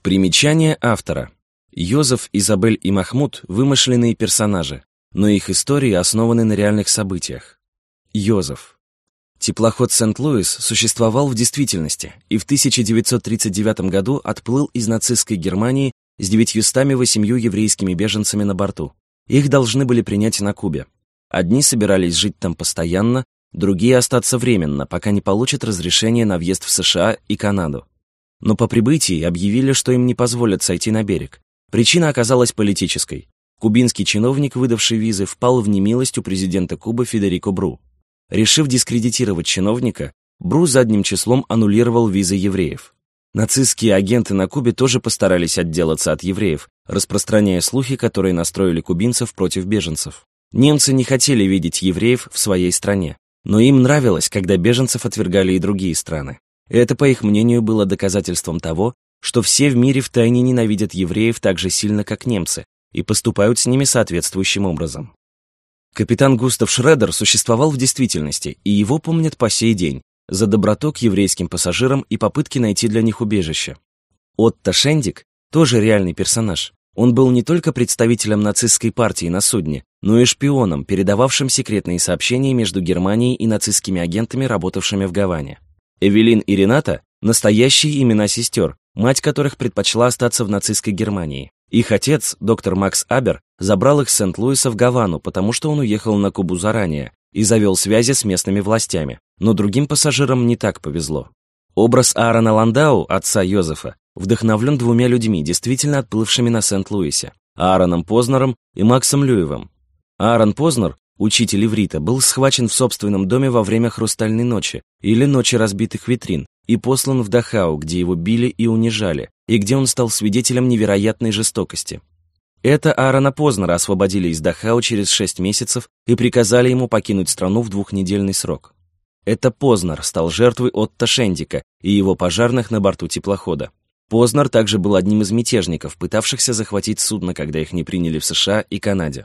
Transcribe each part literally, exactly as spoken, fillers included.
Примечание автора. Йозеф, Изабель и Махмуд – вымышленные персонажи, но их истории основаны на реальных событиях. Йозеф. Теплоход Сент-Луис существовал в действительности и в тысяча девятьсот тридцать девятом году отплыл из нацистской Германии с девятьюстами восемью еврейскими беженцами на борту. Их должны были принять на Кубе. Одни собирались жить там постоянно, другие остаться временно, пока не получат разрешение на въезд в США и Канаду. Но по прибытии объявили, что им не позволят сойти на берег. Причина оказалась политической. Кубинский чиновник, выдавший визы, впал в немилость у президента Кубы Федерико Бру. Решив дискредитировать чиновника, Бру задним числом аннулировал визы евреев. Нацистские агенты на Кубе тоже постарались отделаться от евреев, распространяя слухи, которые настроили кубинцев против беженцев. Немцы не хотели видеть евреев в своей стране, но им нравилось, когда беженцев отвергали и другие страны. Это, по их мнению, было доказательством того, что все в мире втайне ненавидят евреев так же сильно, как немцы, и поступают с ними соответствующим образом. Капитан Густав Шредер существовал в действительности, и его помнят по сей день за доброту к еврейским пассажирам и попытки найти для них убежище. Отто Шендик тоже реальный персонаж. Он был не только представителем нацистской партии на судне, но и шпионом, передававшим секретные сообщения между Германией и нацистскими агентами, работавшими в Гаване. Эвелин и Рената – настоящие имена сестер, мать которых предпочла остаться в нацистской Германии. Их отец, доктор Макс Абер, забрал их с Сент-Луиса в Гавану, потому что он уехал на Кубу заранее и завел связи с местными властями, но другим пассажирам не так повезло. Образ Аарона Ландау, отца Йозефа, вдохновлен двумя людьми, действительно отплывшими на Сент-Луисе – Аароном Познером и Максом Люевым. Аарон Познер, учитель иврита, был схвачен в собственном доме во время «Хрустальной ночи» или «Ночи разбитых витрин» и послан в Дахау, где его били и унижали, и где он стал свидетелем невероятной жестокости. Это Аарона Познера освободили из Дахау через шесть месяцев и приказали ему покинуть страну в двухнедельный срок. Это Познер стал жертвой Отто Шендика и его пожарных на борту теплохода. Познер также был одним из мятежников, пытавшихся захватить судно, когда их не приняли в США и Канаде.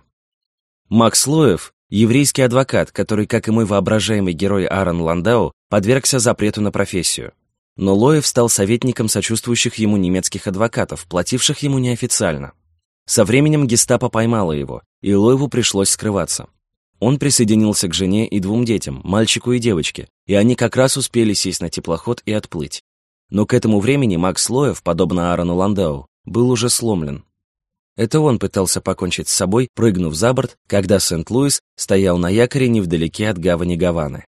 Макс Лоев – еврейский адвокат, который, как и мой воображаемый герой Аарон Ландау, подвергся запрету на профессию. Но Лоев стал советником сочувствующих ему немецких адвокатов, плативших ему неофициально. Со временем гестапо поймало его, и Лоеву пришлось скрываться. Он присоединился к жене и двум детям, мальчику и девочке, и они как раз успели сесть на теплоход и отплыть. Но к этому времени Макс Лоев, подобно Аарону Ландау, был уже сломлен. Это он пытался покончить с собой, прыгнув за борт, когда Сент-Луис стоял на якоре невдалеке от гавани Гаваны.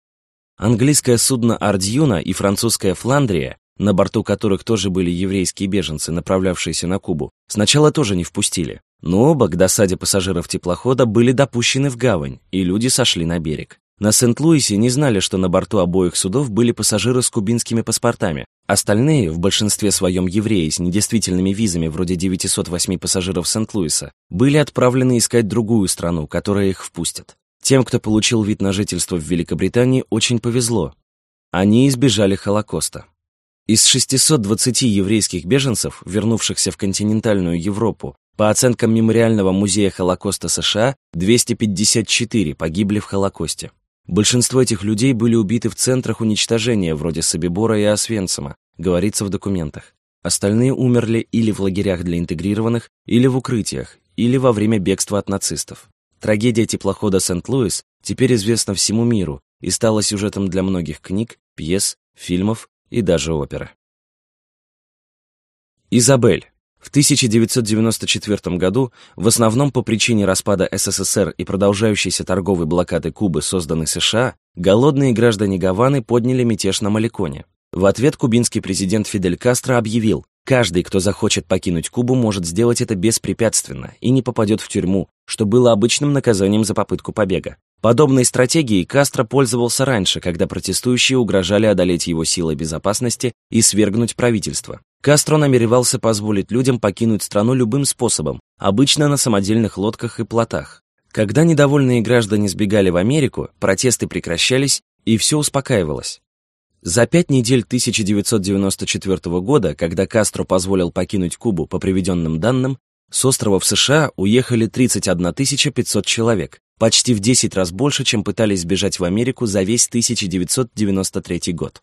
Английское судно Ардьюна и французская Фландрия, на борту которых тоже были еврейские беженцы, направлявшиеся на Кубу, сначала тоже не впустили, но оба, к досаде пассажиров теплохода, были допущены в гавань, и люди сошли на берег. На Сент-Луисе не знали, что на борту обоих судов были пассажиры с кубинскими паспортами. Остальные, в большинстве своем евреи с недействительными визами вроде девятисот восьми пассажиров Сент-Луиса, были отправлены искать другую страну, которая их впустит. Тем, кто получил вид на жительство в Великобритании, очень повезло. Они избежали Холокоста. Из шестисот двадцати еврейских беженцев, вернувшихся в континентальную Европу, по оценкам Мемориального музея Холокоста США, двести пятьдесят четыре погибли в Холокосте. Большинство этих людей были убиты в центрах уничтожения, вроде Собибора и Освенцима, говорится в документах. Остальные умерли или в лагерях для интегрированных, или в укрытиях, или во время бегства от нацистов. Трагедия теплохода Сент-Луис теперь известна всему миру и стала сюжетом для многих книг, пьес, фильмов и даже оперы. Изабель. В тысяча девятьсот девяносто четвёртом году, в основном по причине распада СССР и продолжающейся торговой блокады Кубы, созданной США, голодные граждане Гаваны подняли мятеж на Маликоне. В ответ кубинский президент Фидель Кастро объявил: каждый, кто захочет покинуть Кубу, может сделать это беспрепятственно и не попадет в тюрьму, что было обычным наказанием за попытку побега. Подобной стратегией Кастро пользовался раньше, когда протестующие угрожали одолеть его силой безопасности и свергнуть правительство. Кастро намеревался позволить людям покинуть страну любым способом, обычно на самодельных лодках и плотах. Когда недовольные граждане сбегали в Америку, протесты прекращались, и все успокаивалось. За пять недель тысяча девятьсот девяносто четвёртого года, когда Кастро позволил покинуть Кубу по приведенным данным, с острова в США уехали тридцать одна тысяча пятьсот человек, почти в десять раз больше, чем пытались сбежать в Америку за весь тысяча девятьсот девяносто третий год.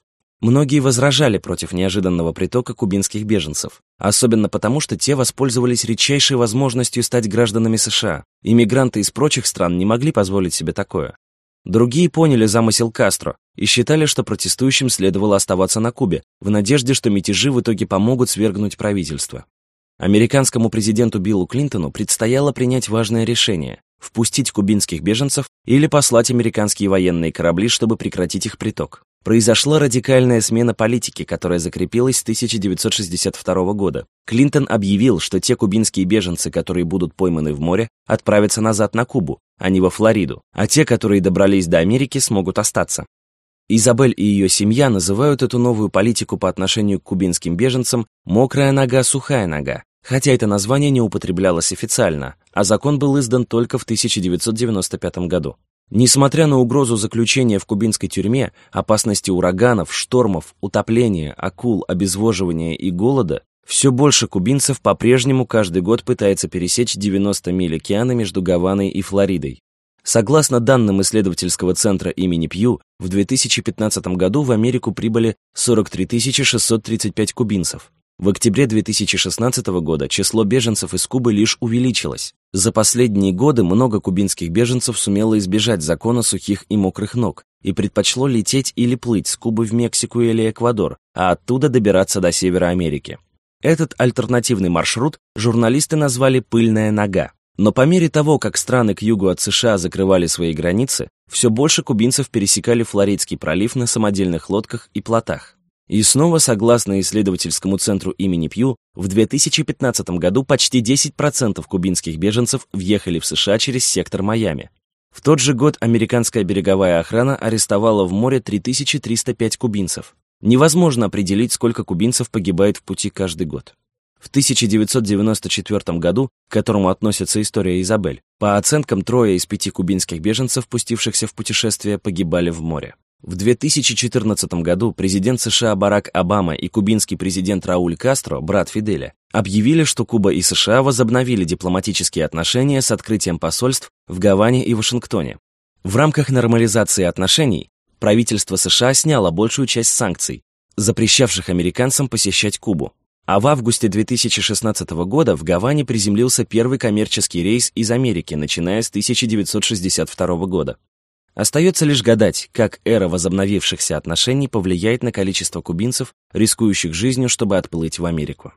Многие возражали против неожиданного притока кубинских беженцев, особенно потому, что те воспользовались редчайшей возможностью стать гражданами США. Иммигранты из прочих стран не могли позволить себе такое. Другие поняли замысел Кастро и считали, что протестующим следовало оставаться на Кубе, в надежде, что мятежи в итоге помогут свергнуть правительство. Американскому президенту Биллу Клинтону предстояло принять важное решение – впустить кубинских беженцев или послать американские военные корабли, чтобы прекратить их приток. Произошла радикальная смена политики, которая закрепилась с тысяча девятьсот шестьдесят второго года. Клинтон объявил, что те кубинские беженцы, которые будут пойманы в море, отправятся назад на Кубу, а не во Флориду, а те, которые добрались до Америки, смогут остаться. Изабель и ее семья называют эту новую политику по отношению к кубинским беженцам «мокрая нога, сухая нога», хотя это название не употреблялось официально, а закон был издан только в тысяча девятьсот девяносто пятом году. Несмотря на угрозу заключения в кубинской тюрьме, опасности ураганов, штормов, утопления, акул, обезвоживания и голода, все больше кубинцев по-прежнему каждый год пытается пересечь девяносто миль океана между Гаваной и Флоридой. Согласно данным исследовательского центра имени Пью, в две тысячи пятнадцатом году в Америку прибыли сорок три тысячи шестьсот тридцать пять кубинцев. В октябре две тысячи шестнадцатого года число беженцев из Кубы лишь увеличилось. За последние годы много кубинских беженцев сумело избежать закона сухих и мокрых ног и предпочло лететь или плыть с Кубы в Мексику или Эквадор, а оттуда добираться до Севера Америки. Этот альтернативный маршрут журналисты назвали «пыльная нога». Но по мере того, как страны к югу от США закрывали свои границы, все больше кубинцев пересекали Флоридский пролив на самодельных лодках и плотах. И снова, согласно исследовательскому центру имени Пью, в две тысячи пятнадцатом году почти десять процентов кубинских беженцев въехали в США через сектор Майами. В тот же год американская береговая охрана арестовала в море три тысячи триста пять кубинцев. Невозможно определить, сколько кубинцев погибает в пути каждый год. В тысяча девятьсот девяносто четвёртом году, к которому относится история Изабель, по оценкам трое из пяти кубинских беженцев, пустившихся в путешествие, погибали в море. В две тысячи четырнадцатом году президент США Барак Обама и кубинский президент Рауль Кастро, брат Фиделя, объявили, что Куба и США возобновили дипломатические отношения с открытием посольств в Гаване и Вашингтоне. В рамках нормализации отношений правительство США сняло большую часть санкций, запрещавших американцам посещать Кубу. А в августе две тысячи шестнадцатого года в Гаване приземлился первый коммерческий рейс из Америки, начиная с тысяча девятьсот шестьдесят второго года. Остается лишь гадать, как эра возобновившихся отношений повлияет на количество кубинцев, рискующих жизнью, чтобы отплыть в Америку.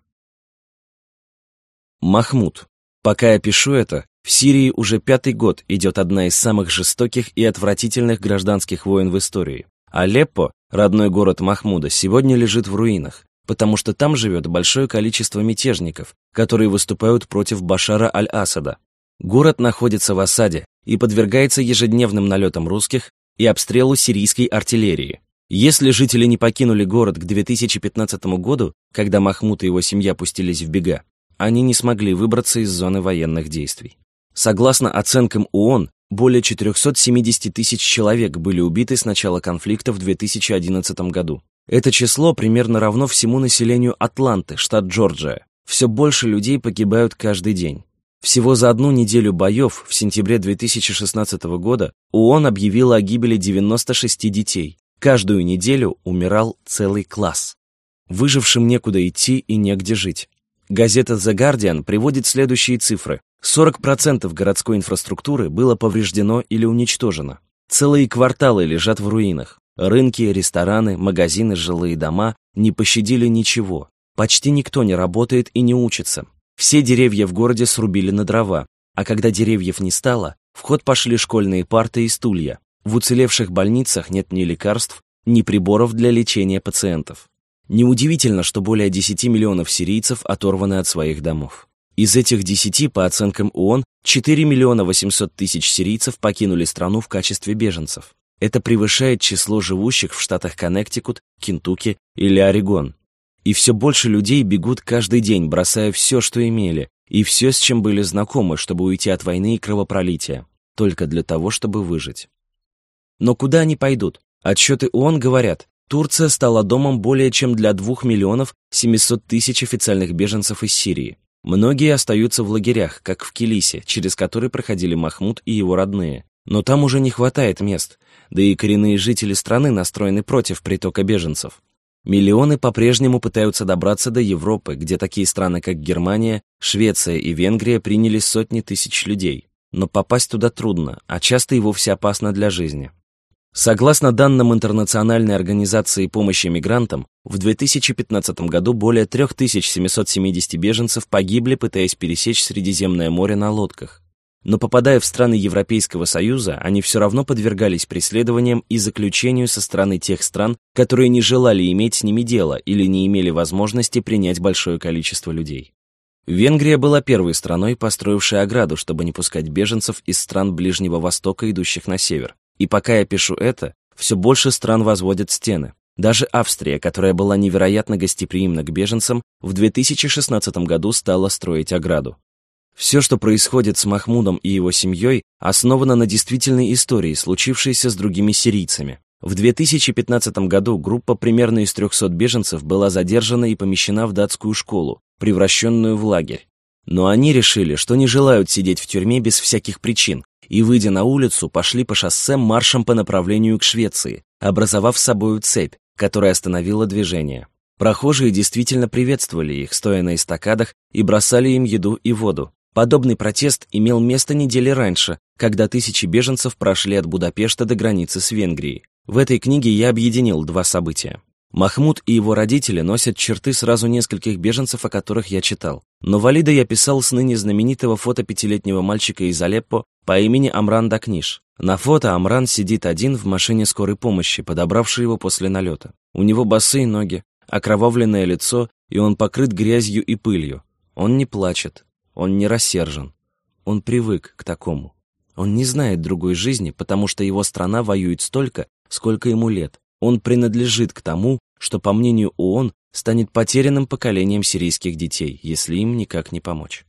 Махмуд. Пока я пишу это, в Сирии уже пятый год идет одна из самых жестоких и отвратительных гражданских войн в истории. Алеппо, родной город Махмуда, сегодня лежит в руинах, потому что там живет большое количество мятежников, которые выступают против Башара аль-Асада. Город находится в осаде и подвергается ежедневным налетам русских и обстрелу сирийской артиллерии. Если жители не покинули город к две тысячи пятнадцатому году, когда Махмуд и его семья пустились в бега, они не смогли выбраться из зоны военных действий. Согласно оценкам ООН, более четырехсот семидесяти тысяч человек были убиты с начала конфликта в две тысячи одиннадцатом году. Это число примерно равно всему населению Атланты, штат Джорджия. Все больше людей погибают каждый день. Всего за одну неделю боев в сентябре две тысячи шестнадцатого года ООН объявила о гибели девяноста шести детей. Каждую неделю умирал целый класс. Выжившим некуда идти и негде жить. Газета The Guardian приводит следующие цифры. сорок процентов городской инфраструктуры было повреждено или уничтожено. Целые кварталы лежат в руинах. Рынки, рестораны, магазины, жилые дома не пощадили ничего. Почти никто не работает и не учится. Все деревья в городе срубили на дрова, а когда деревьев не стало, в ход пошли школьные парты и стулья. В уцелевших больницах нет ни лекарств, ни приборов для лечения пациентов. Неудивительно, что более десяти миллионов сирийцев оторваны от своих домов. Из этих десяти, по оценкам ООН, четыре миллиона восемьсот тысяч сирийцев покинули страну в качестве беженцев. Это превышает число живущих в штатах Коннектикут, Кентукки или Орегон. И все больше людей бегут каждый день, бросая все, что имели, и все, с чем были знакомы, чтобы уйти от войны и кровопролития, только для того, чтобы выжить. Но куда они пойдут? Отчеты ООН говорят, Турция стала домом более чем для двух миллионов семисот тысяч официальных беженцев из Сирии. Многие остаются в лагерях, как в Килисе, через который проходили Махмуд и его родные. Но там уже не хватает мест, да и коренные жители страны настроены против притока беженцев. Миллионы по-прежнему пытаются добраться до Европы, где такие страны, как Германия, Швеция и Венгрия приняли сотни тысяч людей. Но попасть туда трудно, а часто и вовсе опасно для жизни. Согласно данным Интернациональной организации помощи мигрантам, в две тысячи пятнадцатом году более три тысячи семьсот семьдесят беженцев погибли, пытаясь пересечь Средиземное море на лодках. Но попадая в страны Европейского Союза, они все равно подвергались преследованиям и заключению со стороны тех стран, которые не желали иметь с ними дело или не имели возможности принять большое количество людей. Венгрия была первой страной, построившей ограду, чтобы не пускать беженцев из стран Ближнего Востока, идущих на север. И пока я пишу это, все больше стран возводят стены. Даже Австрия, которая была невероятно гостеприимна к беженцам, в две тысячи шестнадцатом году стала строить ограду. Все, что происходит с Махмудом и его семьей, основано на действительной истории, случившейся с другими сирийцами. В две тысячи пятнадцатом году группа примерно из трехсот беженцев была задержана и помещена в датскую школу, превращенную в лагерь. Но они решили, что не желают сидеть в тюрьме без всяких причин, и, выйдя на улицу, пошли по шоссе маршем по направлению к Швеции, образовав собою цепь, которая остановила движение. Прохожие действительно приветствовали их, стоя на эстакадах, и бросали им еду и воду. Подобный протест имел место недели раньше, когда тысячи беженцев прошли от Будапешта до границы с Венгрией. В этой книге я объединил два события. Махмуд и его родители носят черты сразу нескольких беженцев, о которых я читал. Но Валида я писал с ныне знаменитого фото пятилетнего мальчика из Алеппо по имени Амран Дакниш. На фото Амран сидит один в машине скорой помощи, подобравшей его после налета. У него босые ноги, окровавленное лицо, и он покрыт грязью и пылью. Он не плачет, он не рассержен. Он привык к такому. Он не знает другой жизни, потому что его страна воюет столько, сколько ему лет. Он принадлежит к тому, что, по мнению ООН, станет потерянным поколением сирийских детей, если им никак не помочь.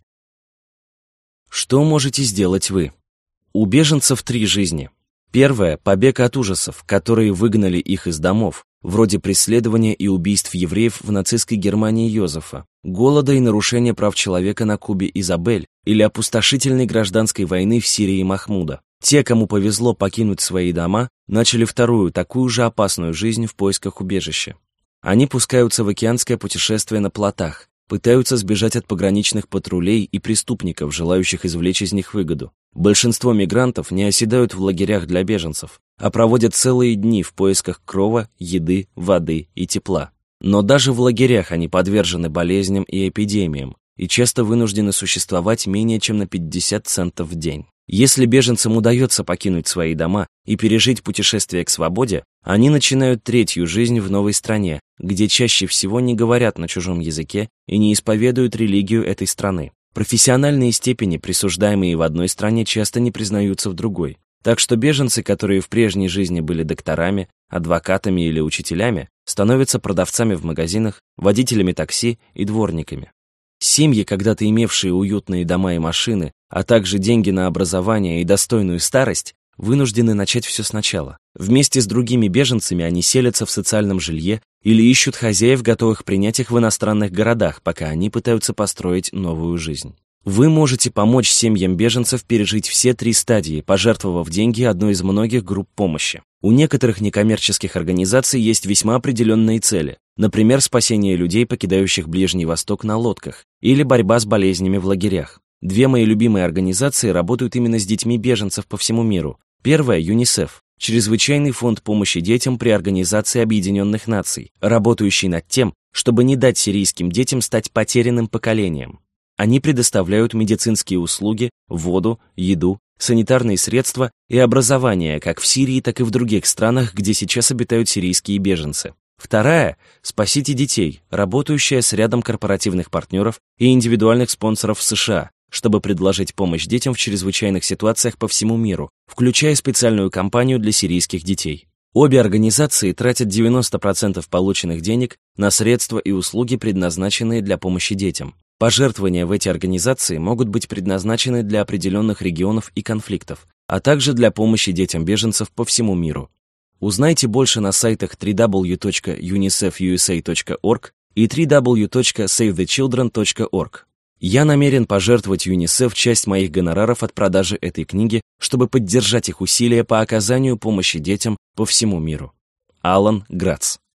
Что можете сделать вы? У беженцев три жизни. Первая – побег от ужасов, которые выгнали их из домов, вроде преследования и убийств евреев в нацистской Германии Йозефа, голода и нарушения прав человека на Кубе Изабель или опустошительной гражданской войны в Сирии Махмуда. Те, кому повезло покинуть свои дома, начали вторую, такую же опасную жизнь в поисках убежища. Они пускаются в океанское путешествие на плотах, пытаются сбежать от пограничных патрулей и преступников, желающих извлечь из них выгоду. Большинство мигрантов не оседают в лагерях для беженцев, а проводят целые дни в поисках крова, еды, воды и тепла. Но даже в лагерях они подвержены болезням и эпидемиям и часто вынуждены существовать менее чем на пятьдесят центов в день. Если беженцам удается покинуть свои дома и пережить путешествие к свободе, они начинают третью жизнь в новой стране, где чаще всего не говорят на чужом языке и не исповедуют религию этой страны. Профессиональные степени, присуждаемые в одной стране, часто не признаются в другой. Так что беженцы, которые в прежней жизни были докторами, адвокатами или учителями, становятся продавцами в магазинах, водителями такси и дворниками. Семьи, когда-то имевшие уютные дома и машины, а также деньги на образование и достойную старость, вынуждены начать все сначала. Вместе с другими беженцами они селятся в социальном жилье или ищут хозяев, готовых принять их в иностранных городах, пока они пытаются построить новую жизнь. Вы можете помочь семьям беженцев пережить все три стадии, пожертвовав деньги одной из многих групп помощи. У некоторых некоммерческих организаций есть весьма определенные цели, например, спасение людей, покидающих Ближний Восток на лодках, или борьба с болезнями в лагерях. Две мои любимые организации работают именно с детьми беженцев по всему миру. Первая – ЮНИСЕФ, Чрезвычайный фонд помощи детям при Организации Объединенных Наций, работающий над тем, чтобы не дать сирийским детям стать потерянным поколением. Они предоставляют медицинские услуги, воду, еду, санитарные средства и образование как в Сирии, так и в других странах, где сейчас обитают сирийские беженцы. Вторая – «Спасите детей», работающая с рядом корпоративных партнеров и индивидуальных спонсоров в США, чтобы предложить помощь детям в чрезвычайных ситуациях по всему миру, включая специальную кампанию для сирийских детей. Обе организации тратят девяносто процентов полученных денег на средства и услуги, предназначенные для помощи детям. Пожертвования в эти организации могут быть предназначены для определенных регионов и конфликтов, а также для помощи детям беженцев по всему миру. Узнайте больше на сайтах дабл ю дабл ю дабл ю точка юнисеф ю эс эй точка орг и дабл ю дабл ю дабл ю точка сейв зе чилдрен точка орг. Я намерен пожертвовать ЮНИСЕФ часть моих гонораров от продажи этой книги, чтобы поддержать их усилия по оказанию помощи детям по всему миру. Алан Грац.